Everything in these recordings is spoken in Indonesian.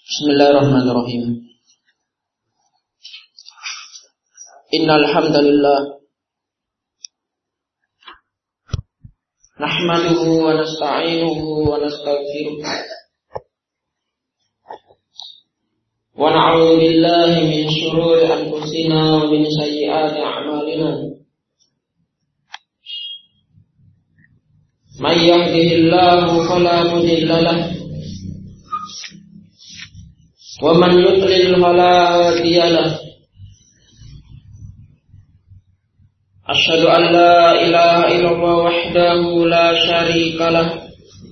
Bismillahirrahmanirrahim. Innal hamdalillah nahmaduhu wa nasta'inuhu wa nastaghfiruh wa na'udzu billahi min shururi anfusina wa min sayyiati a'malina. May yahdihillahu fala mudilla lahu wa man yudlil fala hadiya lahu. Asyhadu an la ilaha illallah wahdahu la syarika lahu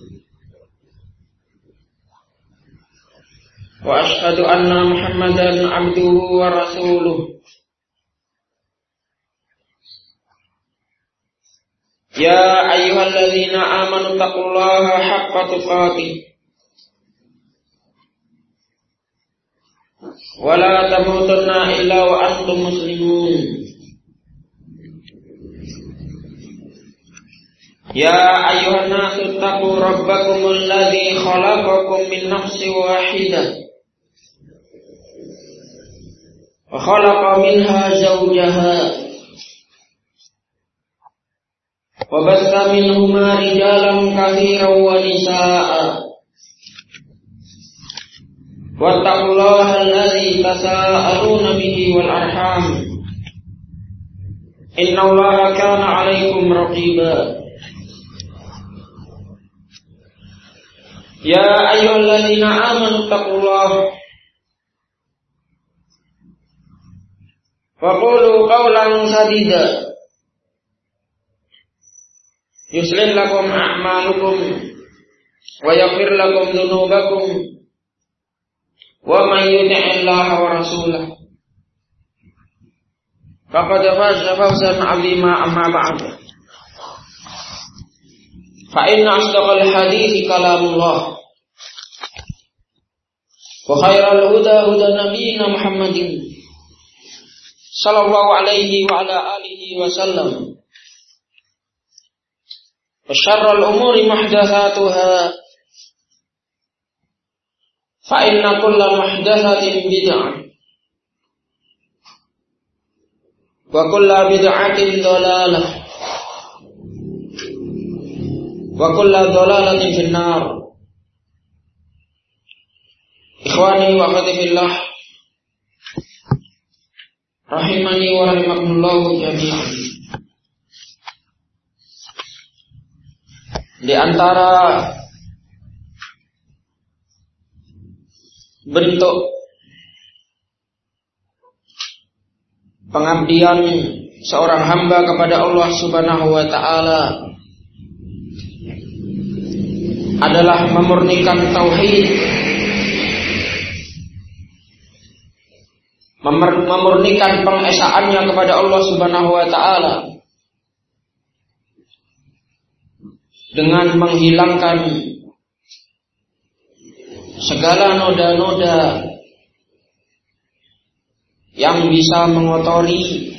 wa asyhadu anna Muhammadan abduhu wa rasuluh. Ya ayyuhalladzina amanu taqullaha haqqa tuqatih wa la tamutunna illa wa antum muslimun. Ya ayyuhan nasu taqu rabbakumul ladzi khalaqakum min nafsin wahidah wa khalaqa minha zawjaha wa bassa minhuma rijalan katsiran wa nisaa'a. Wattaqullaha alladzi tasaaluna bihi wal arham. Innallaha kana 'alaikum raqiba. Ya ayyuhalladzina amanu taqullaha wa qulu qawlan sadida yuslih lakum a'malukum wa yaghfir lakum dhunubakum wa man yuti'illaha wa rasulahu faqad faza fawzan 'azima. Amma ba'd, fa inna asdaqal hadithi kalamullah wa khairal huda huda nabiyyina Muhammadin sallallahu alaihi wa ala alihi wa sallam wa syarrul umuri muhdatsatuha fa inna kulla muhdatsatin bid'ah wa kulla bid'atin dhalalah wa kulla dhalalatin finnar. Ikhwani wa akhwati fillah, rahimani wa rahimakumullah jami'an. Di antara bentuk pengabdian seorang hamba kepada Allah Subhanahu wa ta'ala adalah memurnikan tauhid, memurnikan pengesaannya kepada Allah Subhanahu wa ta'ala dengan menghilangkan segala noda-noda yang bisa mengotori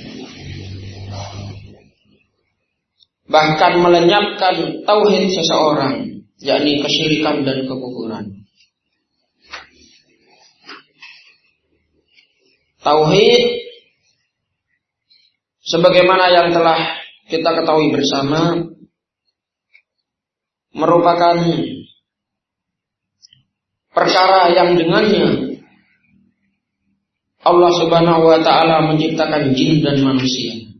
bahkan melenyapkan tauhid seseorang, yakni kesyirikan dan kekufuran. Tauhid sebagaimana yang telah kita ketahui bersama merupakan perkara yang dengannya Allah Subhanahu wa ta'ala menciptakan jin dan manusia.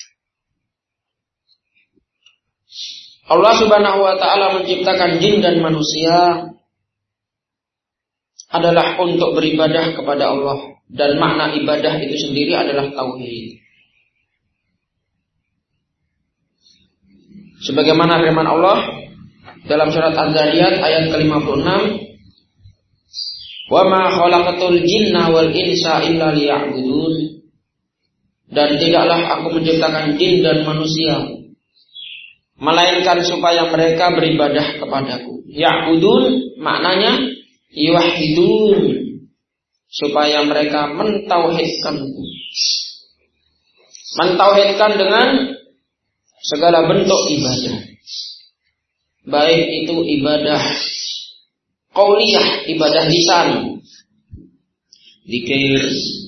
Allah Subhanahu wa ta'ala menciptakan jin dan manusia adalah untuk beribadah kepada Allah, dan makna ibadah itu sendiri adalah tauhid. Sebagaimana firman Allah dalam surat Az-Zariyat ayat ke-56, wa ma khalaqatul jinna wal insa illa liya'budun, dan tidaklah aku menciptakan jin dan manusia melainkan supaya mereka beribadah kepadaku. Ya'budun maknanya yuwahhidun, supaya mereka mentauhidkanku, mentauhidkan dengan segala bentuk ibadah, baik itu ibadah qauliyah, ibadah lisan, zikir,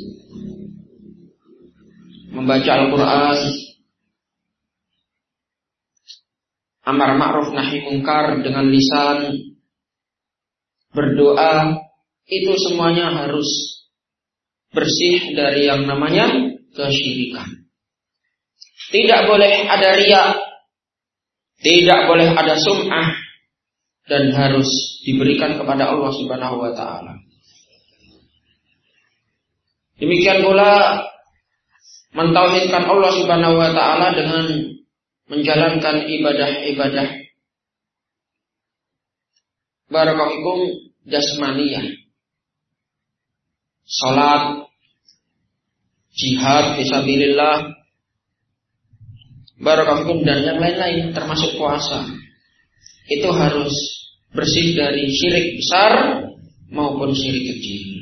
membaca Al-Quran, amar ma'ruf nahi mungkar dengan lisan, berdoa, itu semuanya harus bersih dari yang namanya kesyirikan. Tidak boleh ada riya, tidak boleh ada sum'ah, dan harus diberikan kepada Allah Subhanahu wa ta'ala. Demikian pula mentauhidkan Allah Subhanahu wa ta'ala dengan menjalankan ibadah-ibadah barakallahu jasmaniyah, salat, jihad fisabilillah, barakallahu dan yang lain-lain termasuk puasa. Itu harus bersih dari syirik besar maupun syirik kecil.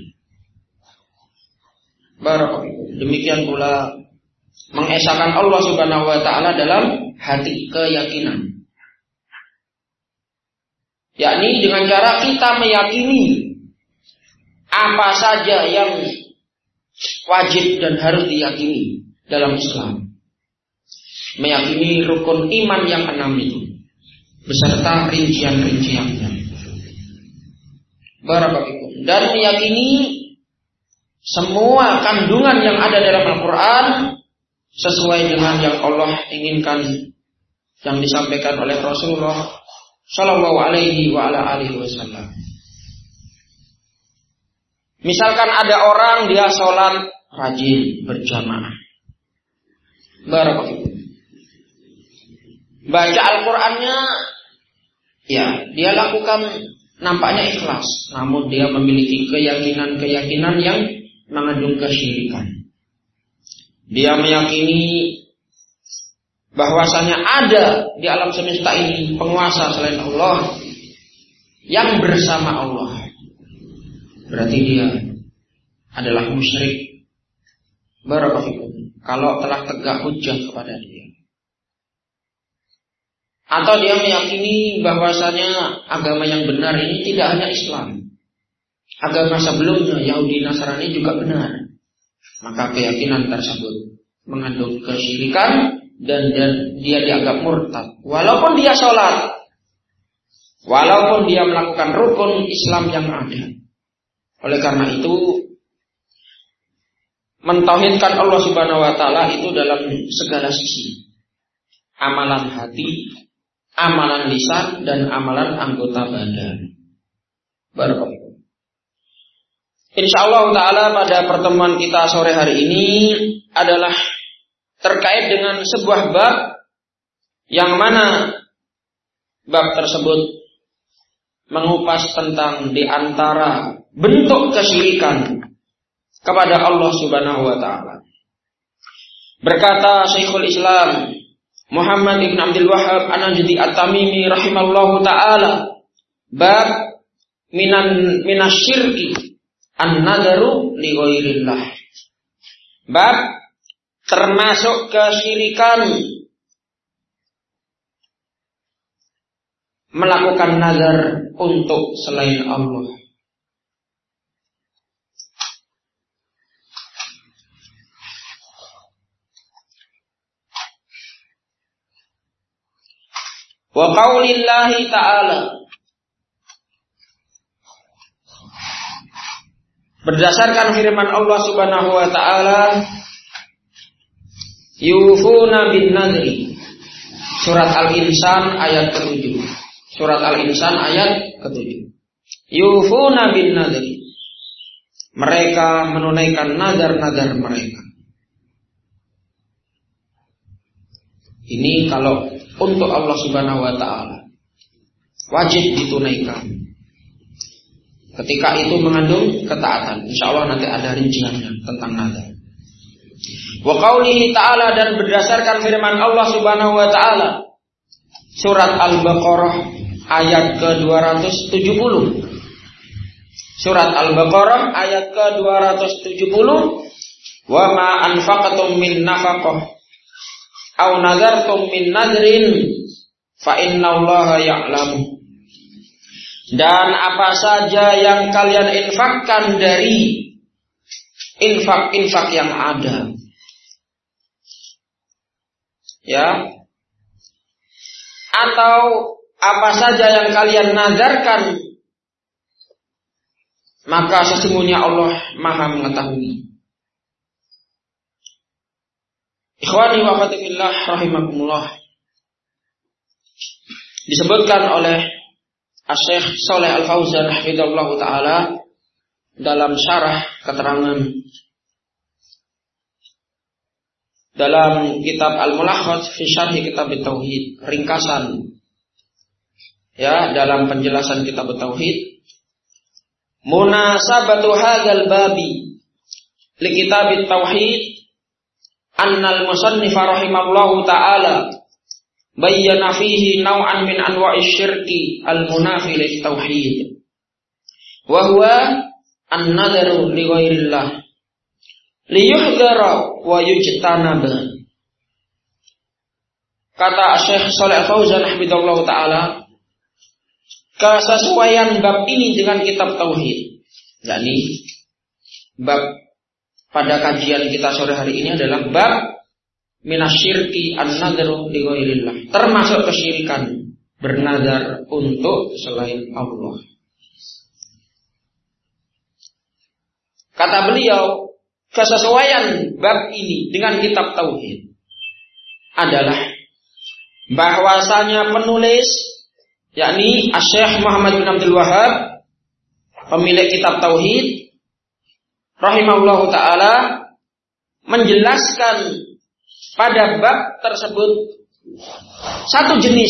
Barakallahu. Demikian pula mengesahkan Allah Subhanahu wa ta'ala dalam hati, keyakinan. Yakni dengan cara kita meyakini apa saja yang wajib dan harus diyakini dalam Islam. Meyakini rukun iman yang 6 itu beserta rincian-rinciannya. Barakallahu. Dan meyakini semua kandungan yang ada dalam Al-Quran sesuai dengan yang Allah inginkan, yang disampaikan oleh Rasulullah Sallallahu alaihi wa ala alihi wasallam. Misalkan ada orang dia sholat rajin berjamaah, barakallahu, baca Al-Qurannya, ya dia lakukan nampaknya ikhlas, namun dia memiliki keyakinan-keyakinan yang mengandung kesyirikan. Dia meyakini bahwasanya ada di alam semesta ini penguasa selain Allah yang bersama Allah. Berarti dia adalah musyrik. Barakallahu kalau telah tegak hujjah kepada dia. Atau dia meyakini bahwasanya agama yang benar ini tidak hanya Islam, agama sebelumnya Yahudi Nasrani juga benar. Maka keyakinan tersebut mengandung kesyirikan dan dia dianggap murtad. Walaupun dia sholat, walaupun dia melakukan rukun Islam yang ada. Oleh karena itu, mentauhidkan Allah Subhanahu wa ta'ala itu dalam segala sisi. Amalan hati, amalan lisan, dan amalan anggota badan. Barakallahu. Insyaallah ta'ala pada pertemuan kita sore hari ini adalah terkait dengan sebuah bab yang mana bab tersebut mengupas tentang di antara bentuk kesyirikan kepada Allah Subhanahu wa ta'ala. Berkata Syekhul Islam Muhammad ibn Abdul Wahhab An-Najdi At-Tamimi rahimallahu ta'ala, bab minasyirki an-nadaru li ghairillah. Bab termasuk kesyirikan melakukan nazar untuk selain Allah. Wa qaulillahi ta'ala, berdasarkan firman Allah Subhanahu wa ta'ala, yufuna bin nadri, surat Al-Insan ayat ke-7. Surat Al-Insan ayat ke-7. Yufuna bin nadri, mereka menunaikan nazar-nazar mereka. Ini kalau untuk Allah Subhanahu wa ta'ala wajib ditunaikan. Ketika itu mengandung ketaatan. Insyaallah nanti ada rinciannya tentang nazar. Wa qaulihi ta'ala, dan berdasarkan firman Allah Subhanahu wa ta'ala, surat Al-Baqarah ayat ke-270. Surat Al-Baqarah ayat ke-270. Wa ma anfaqtum min nafaqah aw nadartum min nadrin fa innallaha ya'lamu. Dan apa saja yang kalian infakkan dari infak-infak yang ada. Ya. Atau apa saja yang kalian nazarkan, maka sesungguhnya Allah Maha mengetahui. Ikhwani wa akhwati fillah rahimakumullah. Disebutkan oleh Asy-Syaikh Shalih Al-Fauzan hafizallahu taala dalam syarah keterangan dalam kitab Al-Mulakhas fi Syarh Kitab Tauhid, ringkasan ya dalam penjelasan kitab Tauhid, munasabatu hadzal babi li kitab Tauhid annal musannif rahimahullahu taala bayyana fihi naw'an min anwa'ish syirki al-munafi lit tauhid wa huwa an-nadharu li ghairillah liyuhdara wa yujtanaba. Kata Syekh Shalih Al-Fauzan hafizallahu taala, kesesuaian bab ini dengan kitab tauhid, yakni bab pada kajian kita sore hari ini adalah bab minasyirki an-nadharu li ghairillah, termasuk kesyirikan bernazar untuk selain Allah. Kata beliau, kesesuaian bab ini dengan kitab tauhid adalah bahwasanya penulis, yakni Asy-Syaikh Muhammad bin Abdul Wahhab, pemilik kitab tauhid rahimahullahu taala, menjelaskan pada bab tersebut satu jenis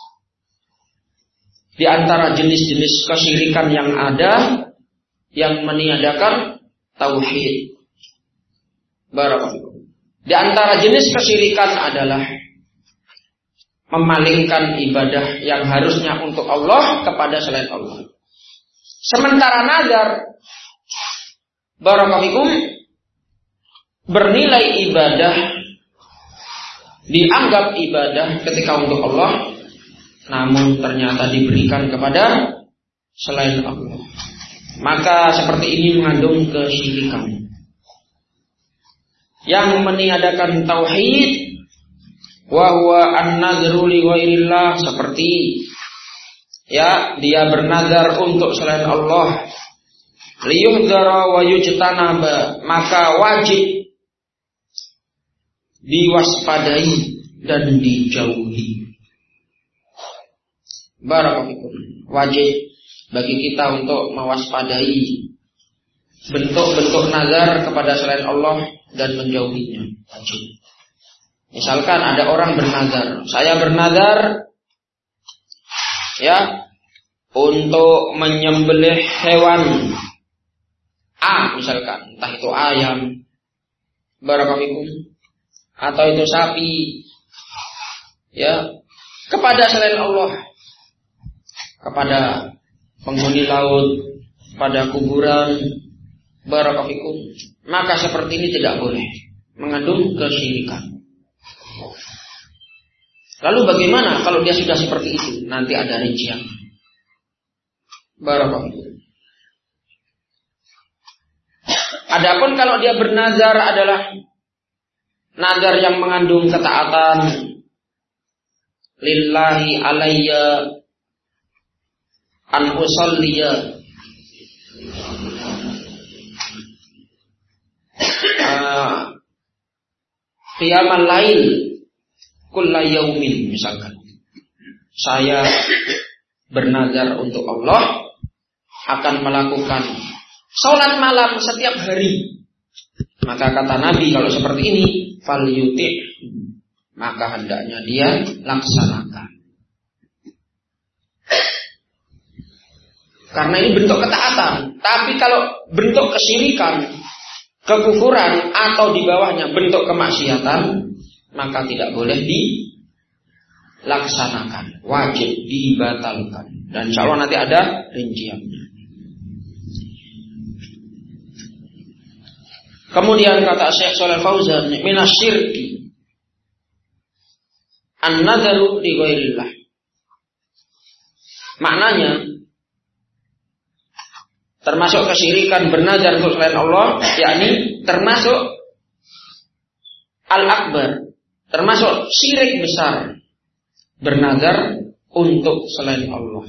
di antara jenis-jenis kesyirikan yang ada yang meniadakan tauhid. Barakallahu. Di antara jenis kesyirikan adalah memalingkan ibadah yang harusnya untuk Allah kepada selain Allah. Sementara nazar, barakallahu, bernilai ibadah, dianggap ibadah ketika untuk Allah, namun ternyata diberikan kepada selain Allah. Maka seperti ini mengandung kesyirikan yang meniadakan tauhid, wa huwa an-nadhru li ghairillah, seperti ya dia bernazar untuk selain Allah, liyuhdara wa yujtanaba, maka wajib diwaspadai dan dijauhi. Barakallahu. Wajib bagi kita untuk mewaspadai bentuk-bentuk nazar kepada selain Allah dan menjauhinya. Wajib. Misalkan ada orang bernazar, saya bernazar ya untuk menyembelih hewan A, misalkan, entah itu ayam, barakallahu, atau itu sapi, ya, kepada selain Allah, kepada penghuni laut, pada kuburan, barakallahu, maka seperti ini tidak boleh, mengandung kesyirikan. Lalu bagaimana kalau dia sudah seperti itu? Nanti ada rincian. Barakallahu. Adapun kalau dia bernazar adalah nazar yang mengandung ketaatan, lillahi alayya an usalliya qiyamal lail kulla yaumin, misalkan saya bernazar untuk Allah akan melakukan salat malam setiap hari, maka kata Nabi kalau seperti ini falyuti, maka hendaknya dia laksanakan. Karena ini bentuk ketaatan. Tapi kalau bentuk kesyirikan, kekufuran, atau di bawahnya bentuk kemaksiatan, maka tidak boleh dilaksanakan, wajib dibatalkan. Dan insya Allah nanti ada rinciannya. Kemudian kata Syekh Shalih Al-Fauzan, minasyirki an-nadharu li ghairillah. Maknanya, termasuk kesyirikan bernazar untuk selain Allah, yakni termasuk al-akbar, termasuk syirik besar, bernazar untuk selain Allah.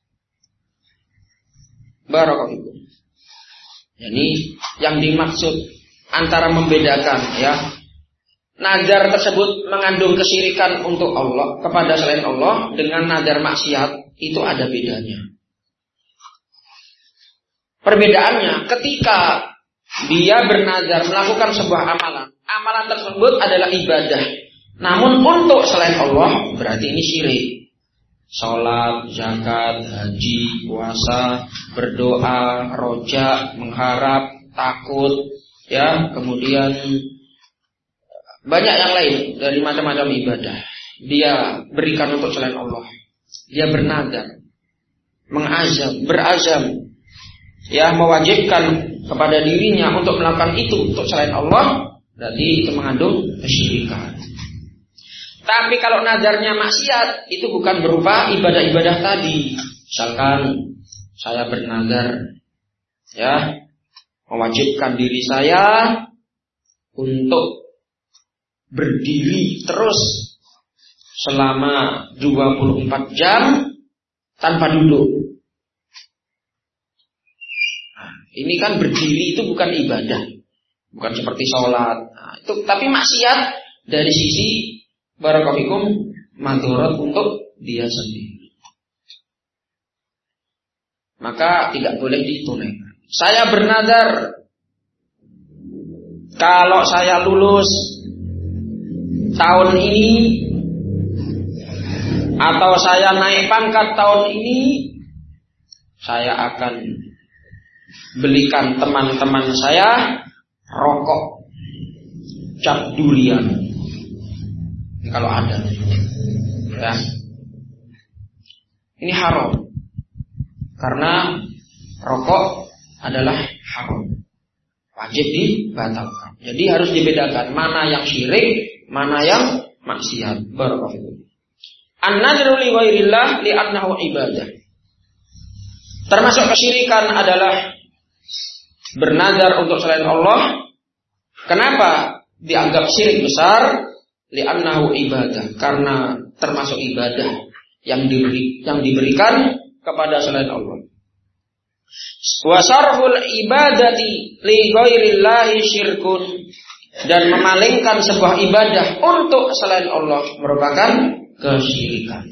Barakallahu. Jadi yang dimaksud antara membedakan ya, nazar tersebut mengandung kesyirikan untuk Allah kepada selain Allah dengan nazar maksiat itu ada bedanya. Perbedaannya ketika dia bernazar melakukan sebuah amalan, amalan tersebut adalah ibadah. Namun untuk selain Allah berarti ini syirik. Sholat, zakat, haji, puasa, berdoa, rojak, mengharap, takut, ya, kemudian banyak yang lain dari macam-macam ibadah. Dia berikan untuk selain Allah. Dia bernazar, berazam, ya, mewajibkan kepada dirinya untuk melakukan itu untuk selain Allah, berarti itu mengandung kesyirikan. Tapi kalau nazarnya maksiat, itu bukan berupa ibadah-ibadah tadi. Misalkan saya bernazar, ya, mewajibkan diri saya untuk berdiri terus selama 24 jam tanpa duduk. Nah, ini kan berdiri itu bukan ibadah, bukan seperti sholat. Nah, itu tapi maksiat dari sisi barakallahu madharat untuk dia sendiri. Maka tidak boleh ditunaikan. Saya bernazar kalau saya lulus tahun ini atau saya naik pangkat tahun ini, saya akan belikan teman-teman saya rokok cap durian. Kalau ada, ya, ini haram karena rokok adalah haram, wajib dibatalkan. Jadi harus dibedakan mana yang syirik, mana yang maksiat. Barakallahu. An-nadru li ghairillah li'annahu ibadah. Termasuk kesyirikan adalah bernazar untuk selain Allah. Kenapa dianggap syirik besar? Li'annahu ibadah, karena termasuk ibadah yang diberikan kepada selain Allah. Wa sarful ibadati li ghairillahi syirkun, dan memalingkan sebuah ibadah untuk selain Allah merupakan kesyirikan.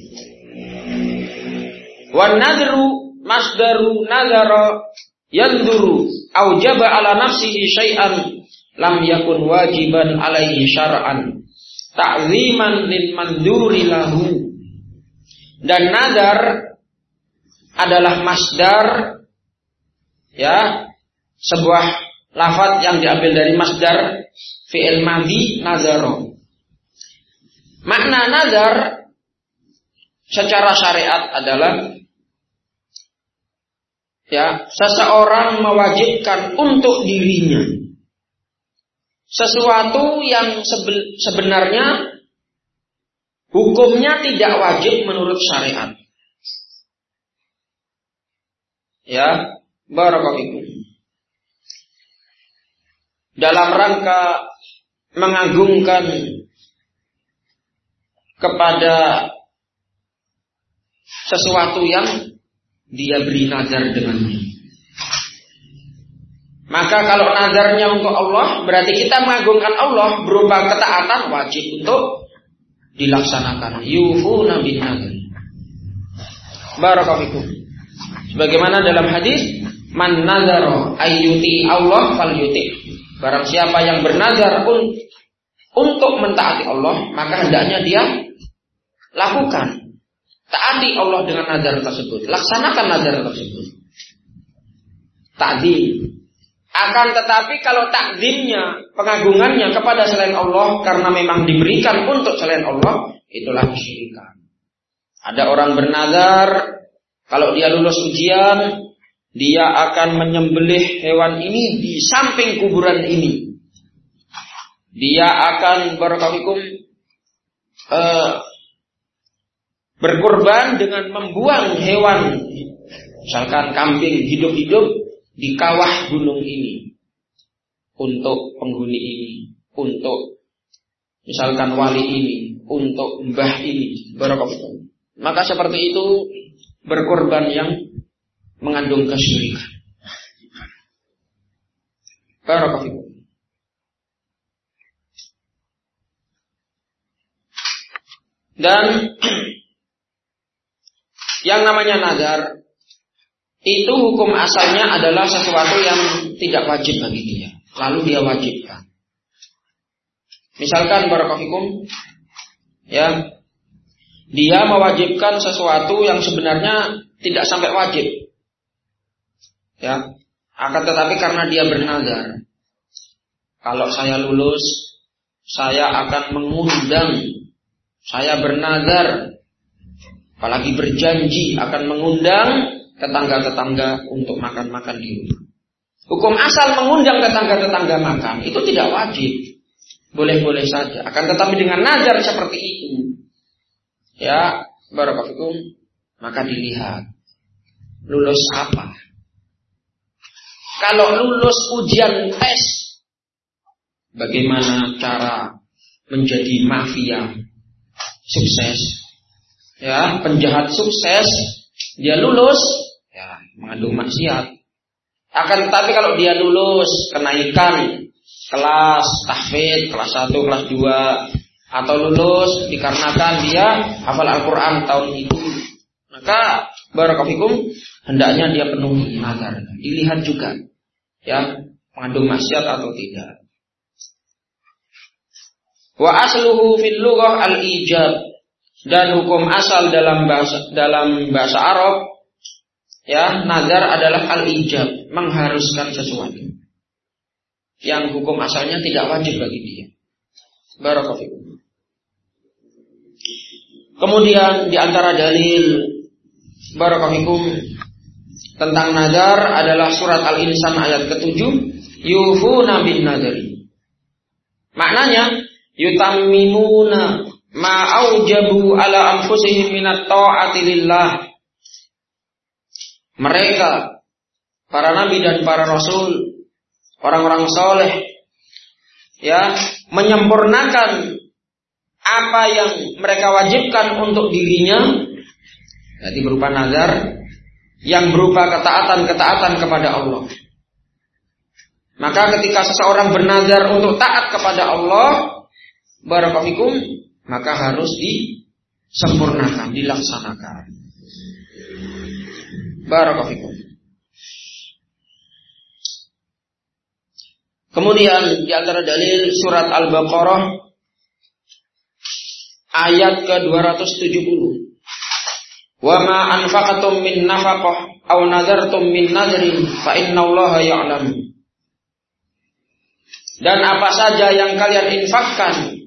Wan nadru masdaru nadara yanduru aujaba ala nafsihi syai'an lam yakun wajiban alaihi syar'an ta'ziman lil manduri lahu. Dan nazar adalah masdar, ya, sebuah lafaz yang diambil dari masdar fi'il madhi nazaro. Makna nazar secara syariat adalah, ya, seseorang mewajibkan untuk dirinya sesuatu yang sebenarnya hukumnya tidak wajib menurut syariat. Ya, barakallahu. Dalam rangka mengagungkan kepada sesuatu yang dia beri nazar dengannya. Maka kalau nazarnya untuk Allah, berarti kita mengagungkan Allah berupa ketaatan wajib untuk dilaksanakan. Yufuna bin nazar. Barakallahu. Sebagaimana dalam hadis, man nazara ayyuti Allah falyuti. Barang siapa yang bernazar untuk mentaati Allah, maka hendaknya dia lakukan. Taati Allah dengan nazar tersebut, laksanakan nazar tersebut. Ta'zim. Akan tetapi kalau takzimnya, pengagungannya kepada selain Allah karena memang diberikan untuk selain Allah, itulah kesyirikan. Ada orang bernazar, kalau dia lulus ujian, dia akan menyembelih hewan ini di samping kuburan ini. Dia akan berkorban dengan membuang hewan, misalkan kambing hidup-hidup, di kawah gunung ini, untuk penghuni ini, untuk misalkan wali ini, untuk mbah ini, barakallahu. Maka seperti itu berkorban yang mengandung kesyirikan. Barakallahu. Dan yang namanya nazar itu hukum asalnya adalah sesuatu yang tidak wajib bagi dia, lalu dia wajibkan. Misalkan barakallahu, ya, dia mewajibkan sesuatu yang sebenarnya tidak sampai wajib, ya, akan tetapi karena dia bernazar, kalau saya lulus, saya akan mengundang, saya bernazar, apalagi berjanji akan mengundang tetangga-tetangga untuk makan-makan di rumah. Hukum asal mengundang tetangga-tetangga makan itu tidak wajib, boleh-boleh saja. Akan tetapi dengan nazar seperti itu, ya, barakallahu, maka dilihat lulus apa. Kalau lulus ujian tes, bagaimana cara menjadi mafia sukses, ya, penjahat sukses, dia lulus, ya, mengandung maksiat. Akan tetapi kalau dia lulus kenaikan kelas tahfidz, kelas 1, kelas 2, atau lulus dikarenakan dia hafal Al-Quran tahun itu, maka barakallahu hendaknya dia penuhi nazar. Dilihat juga, ya, mengandung maksiat atau tidak. Wa asluhu fil lughah al-ijab, dan hukum asal dalam bahasa Arab, ya, nazar adalah al-ijab, mengharuskan sesuatu yang hukum asalnya tidak wajib bagi dia. Barakallahu. Kemudian di antara dalil barakallahu tentang nazar adalah surat Al-Insan ayat ke-7, yufuna bin nadari. Maknanya yutammimuna ma aujabu ala anfusihim minat ta'ati lillah. Mereka, para nabi dan para rasul, orang-orang soleh, ya, menyempurnakan apa yang mereka wajibkan untuk dirinya, jadi berupa nazar, yang berupa ketaatan-ketaatan kepada Allah. Maka ketika seseorang bernazar untuk taat kepada Allah, barakallahu, maka harus disempurnakan, dilaksanakan. Barakallahu. Kemudian di antara dalil surat Al-Baqarah ayat ke-270. Wa ma anfaqatum min nafaqah aw nadartum min nadrin fa innallaha ya'lam. Dan apa saja yang kalian infakkan,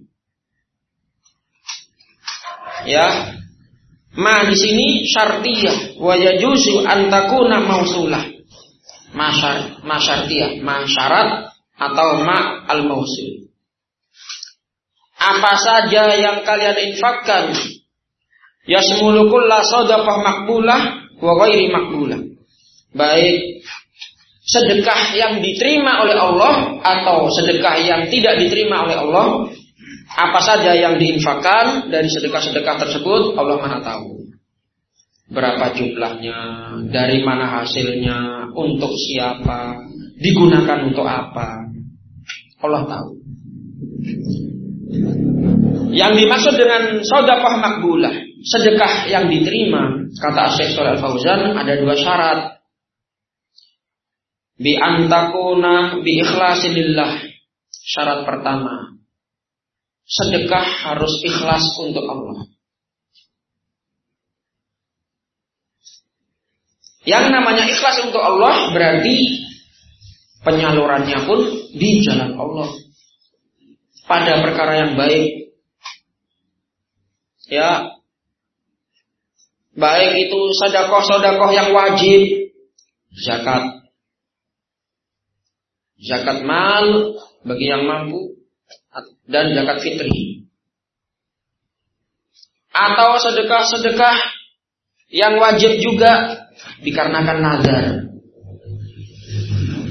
ya, ma di sini syartiyah, wa yajuzu an takuna mausulah. Ma syartiyah, ma syarat atau ma al-mausul. Apa saja yang kalian infakkan, yasmulu kulla shadaqah maqbulah wa ghairi maqbulah. Baik sedekah yang diterima oleh Allah atau sedekah yang tidak diterima oleh Allah, apa saja yang diinfakkan dari sedekah-sedekah tersebut, Allah Maha tahu. Berapa jumlahnya, dari mana hasilnya, untuk siapa, digunakan untuk apa, Allah tahu. Yang dimaksud dengan shadaqah maqbulah, sedekah yang diterima, kata Syekh Shalih Al-Fauzan, ada 2 syarat. Bi antakuna bi ikhlasilillah. Syarat pertama, sedekah harus ikhlas untuk Allah. Yang namanya ikhlas untuk Allah berarti penyalurannya pun di jalan Allah, pada perkara yang baik, ya, baik itu sedekah yang wajib, zakat mal bagi yang mampu, dan zakat fitri, atau sedekah yang wajib juga dikarenakan nazar.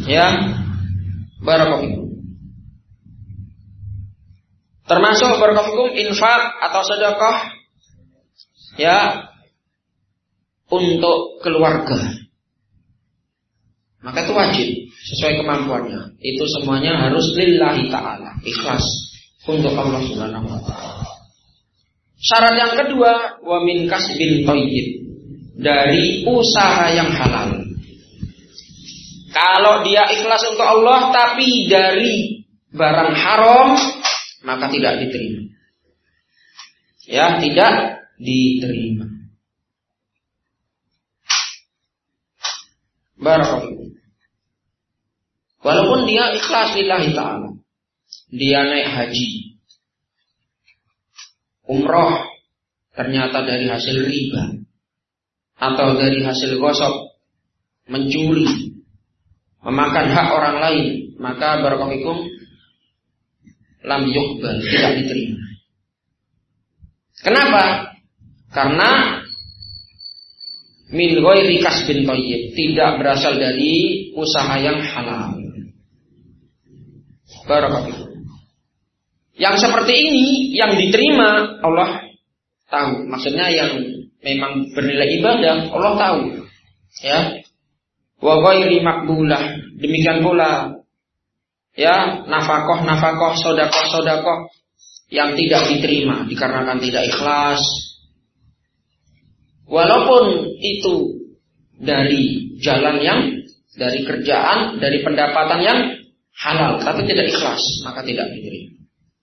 Ya, barakallahu. Termasuk barakallahu infak atau sedekah ya untuk keluarga. Maka itu wajib sesuai kemampuannya. Itu semuanya harus lillahi ta'ala, ikhlas untuk Allah Subhanahu wa ta'ala. Syarat yang kedua, wa min kasbin thayyib, dari usaha yang halal. Kalau dia ikhlas untuk Allah tapi dari barang haram, maka tidak diterima. Ya, tidak diterima. Barakallahu. Walaupun dia ikhlas lillahi ta'ala, dia naik haji, umroh, ternyata dari hasil riba atau dari hasil gosok, mencuri, memakan hak orang lain, maka barakallahu lam yuqbal, tidak diterima. Kenapa? Karena min ghairi kasbin thayyib, tidak berasal dari usaha yang halal. Barakallahu. Yang seperti ini yang diterima Allah tahu. Maksudnya yang memang bernilai ibadah Allah tahu. Ya. Wa ghairi maqbulah. Demikian pula ya nafkah, sedekah yang tidak diterima dikarenakan tidak ikhlas. Walaupun itu dari jalan yang, dari kerjaan, dari pendapatan yang halal, tapi tidak ikhlas, maka tidak diterima.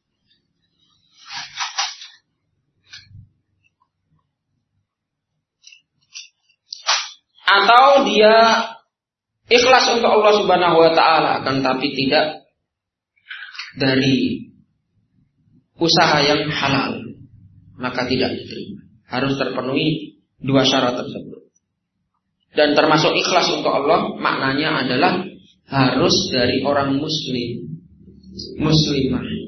Atau dia ikhlas untuk Allah Subhanahu wa ta'ala, akan tapi tidak dari usaha yang halal, maka tidak diterima. Harus terpenuhi dua syarat tersebut. Dan termasuk ikhlas untuk Allah, maknanya adalah harus dari orang muslim, muslimah.